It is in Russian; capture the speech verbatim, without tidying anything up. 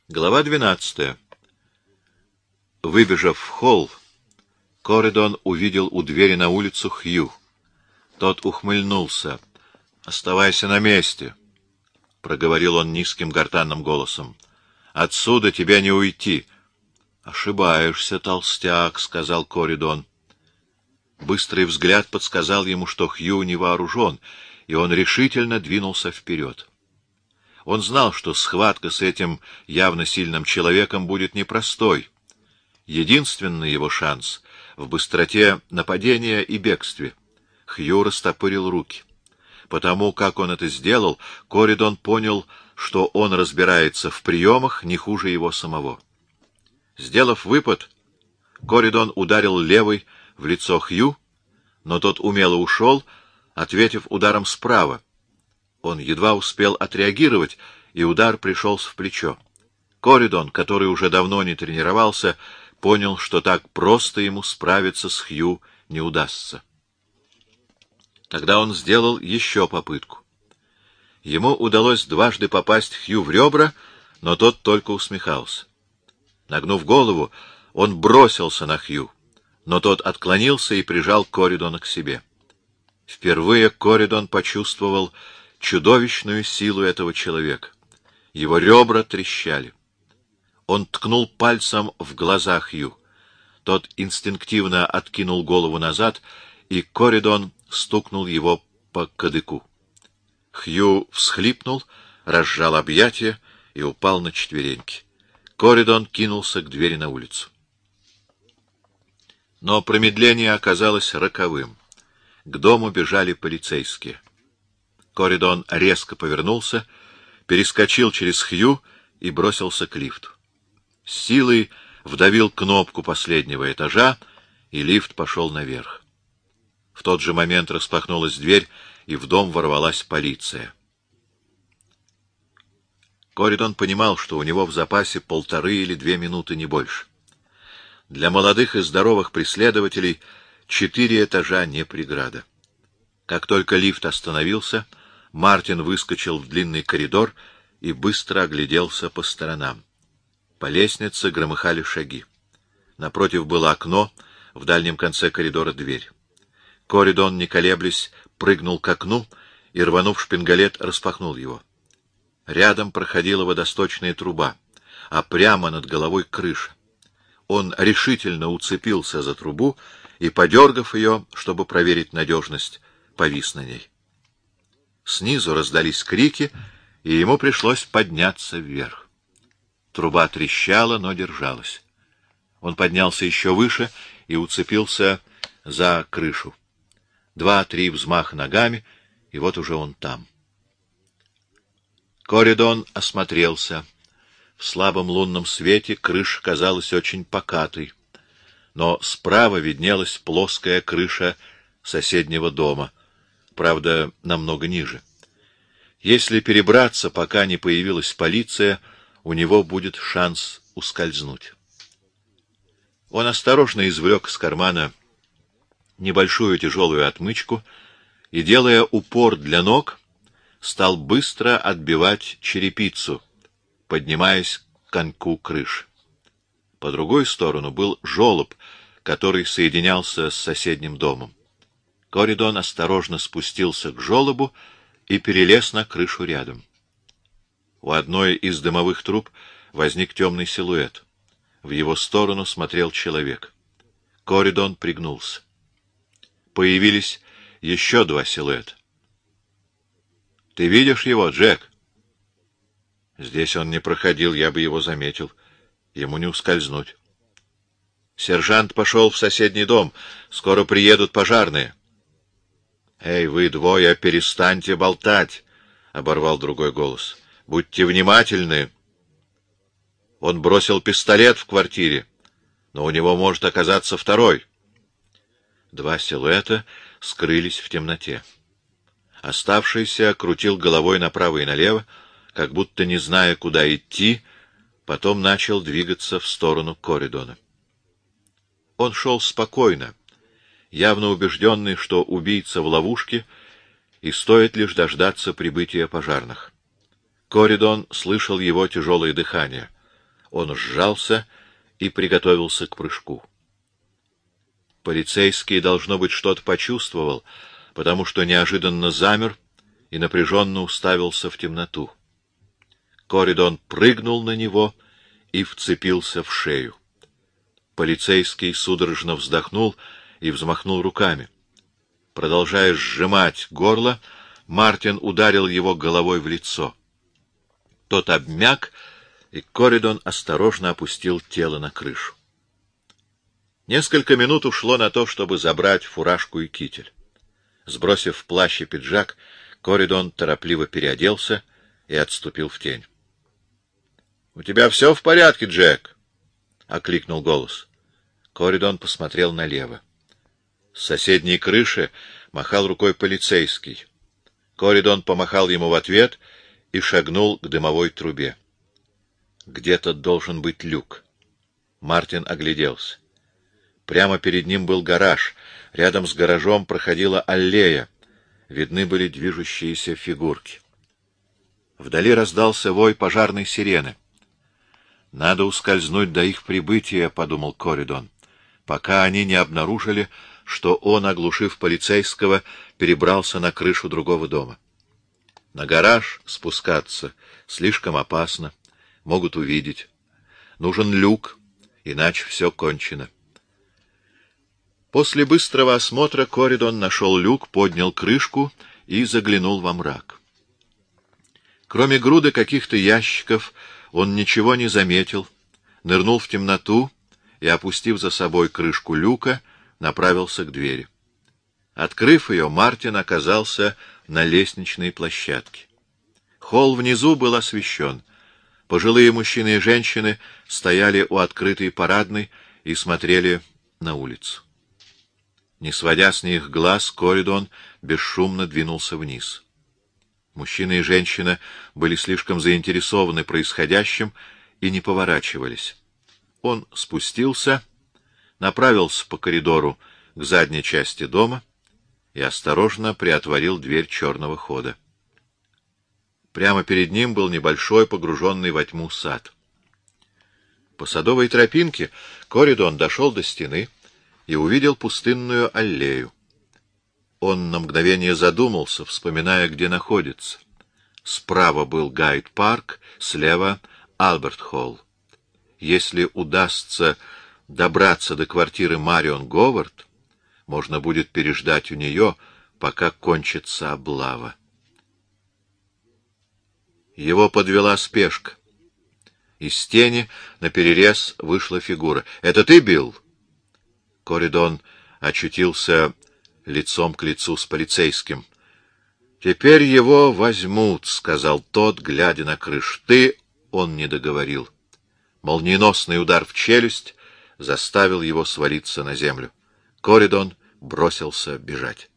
Глава двенадцатая. Выбежав в холл, Коридон увидел у двери на улицу Хью. Тот ухмыльнулся. — Оставайся на месте, — проговорил он низким гортанным голосом. — Отсюда тебе не уйти. — Ошибаешься, толстяк, — сказал Коридон. Быстрый взгляд подсказал ему, что Хью не вооружен, и он решительно двинулся вперед. Он знал, что схватка с этим явно сильным человеком будет непростой. Единственный его шанс — в быстроте нападения и бегстве. Хью растопырил руки. Потому как он это сделал, Коридон понял, что он разбирается в приемах не хуже его самого. Сделав выпад, Коридон ударил левой в лицо Хью, но тот умело ушел, ответив ударом справа. Он едва успел отреагировать, и удар пришелся в плечо. Коридон, который уже давно не тренировался, понял, что так просто ему справиться с Хью не удастся. Тогда он сделал еще попытку. Ему удалось дважды попасть Хью в ребра, но тот только усмехался. Нагнув голову, он бросился на Хью, но тот отклонился и прижал Коридона к себе. Впервые Коридон почувствовал чудовищную силу этого человека. Его ребра трещали. Он ткнул пальцем в глаза Хью. Тот инстинктивно откинул голову назад, и Коридон стукнул его по кадыку. Хью всхлипнул, разжал объятия и упал на четвереньки. Коридон кинулся к двери на улицу. Но промедление оказалось роковым. К дому бежали полицейские. Коридон резко повернулся, перескочил через Хью и бросился к лифту. С силой вдавил кнопку последнего этажа, и лифт пошел наверх. В тот же момент распахнулась дверь, и в дом ворвалась полиция. Коридон понимал, что у него в запасе полторы или две минуты, не больше. Для молодых и здоровых преследователей четыре этажа не преграда. Как только лифт остановился, Мартин выскочил в длинный коридор и быстро огляделся по сторонам. По лестнице громыхали шаги. Напротив было окно, в дальнем конце коридора дверь. Коридон, не колеблясь, прыгнул к окну и, рванув шпингалет, распахнул его. Рядом проходила водосточная труба, а прямо над головой крыша. Он решительно уцепился за трубу и, подергав ее, чтобы проверить надежность, повис на ней. Снизу раздались крики, и ему пришлось подняться вверх. Труба трещала, но держалась. Он поднялся еще выше и уцепился за крышу. Два-три взмаха ногами, и вот уже он там. Коридон осмотрелся. В слабом лунном свете крыша казалась очень покатой, но справа виднелась плоская крыша соседнего дома, правда, намного ниже. Если перебраться, пока не появилась полиция, у него будет шанс ускользнуть. Он осторожно извлек из кармана небольшую тяжелую отмычку и, делая упор для ног, стал быстро отбивать черепицу, поднимаясь к коньку крыши. По другой сторону был желоб, который соединялся с соседним домом. Коридон осторожно спустился к желобу и перелез на крышу рядом. У одной из дымовых труб возник темный силуэт. В его сторону смотрел человек. Коридон пригнулся. Появились еще два силуэта. — Ты видишь его, Джек? — Здесь он не проходил, я бы его заметил. Ему не ускользнуть. Сержант пошел в соседний дом. Скоро приедут пожарные. — Эй, вы двое, перестаньте болтать! — оборвал другой голос. — Будьте внимательны. Он бросил пистолет в квартире, но у него может оказаться второй. Два силуэта скрылись в темноте. Оставшийся крутил головой направо и налево, как будто не зная, куда идти, потом начал двигаться в сторону Коридона. Он шел спокойно, явно убежденный, что убийца в ловушке, и стоит лишь дождаться прибытия пожарных. Коридон слышал его тяжелое дыхание. Он сжался и приготовился к прыжку. Полицейский, должно быть, что-то почувствовал, потому что неожиданно замер и напряженно уставился в темноту. Коридон прыгнул на него и вцепился в шею. Полицейский судорожно вздохнул и взмахнул руками. Продолжая сжимать горло, Мартин ударил его головой в лицо. Тот обмяк, и Коридон осторожно опустил тело на крышу. Несколько минут ушло на то, чтобы забрать фуражку и китель. Сбросив плащ и пиджак, Коридон торопливо переоделся и отступил в тень. — У тебя все в порядке, Джек? — окликнул голос. Коридон посмотрел налево. С соседней крыши махал рукой полицейский. Коридон помахал ему в ответ и шагнул к дымовой трубе. Где-то должен быть люк. Мартин огляделся. Прямо перед ним был гараж. Рядом с гаражом проходила аллея. Видны были движущиеся фигурки. Вдали раздался вой пожарной сирены. «Надо ускользнуть до их прибытия», — подумал Коридон, пока они не обнаружили, что он, оглушив полицейского, перебрался на крышу другого дома. На гараж спускаться слишком опасно, могут увидеть. Нужен люк, иначе все кончено. После быстрого осмотра Коридон нашел люк, поднял крышку и заглянул во мрак. Кроме груды каких-то ящиков, он ничего не заметил, нырнул в темноту и, опустив за собой крышку люка, направился к двери. Открыв ее, Мартин оказался на лестничной площадке. Холл внизу был освещен. Пожилые мужчины и женщины стояли у открытой парадной и смотрели на улицу. Не сводя с них глаз, Коридон бесшумно двинулся вниз. Мужчина и женщина были слишком заинтересованы происходящим и не поворачивались. Он спустился, направился по коридору к задней части дома и осторожно приотворил дверь черного хода. Прямо перед ним был небольшой, погруженный во тьму сад. По садовой тропинке Коридон дошел до стены и увидел пустынную аллею. Он на мгновение задумался, вспоминая, где находится. Справа был Гайд-парк, слева — Альберт-холл. Если удастся добраться до квартиры Марион Говард, можно будет переждать у нее, пока кончится облава. Его подвела спешка. Из тени наперерез вышла фигура. — Это ты, Билл? Коридон очутился лицом к лицу с полицейским. — Теперь его возьмут, — сказал тот, глядя на крышу. — Ты... — он не договорил. Молниеносный удар в челюсть заставил его свалиться на землю. Коридон бросился бежать.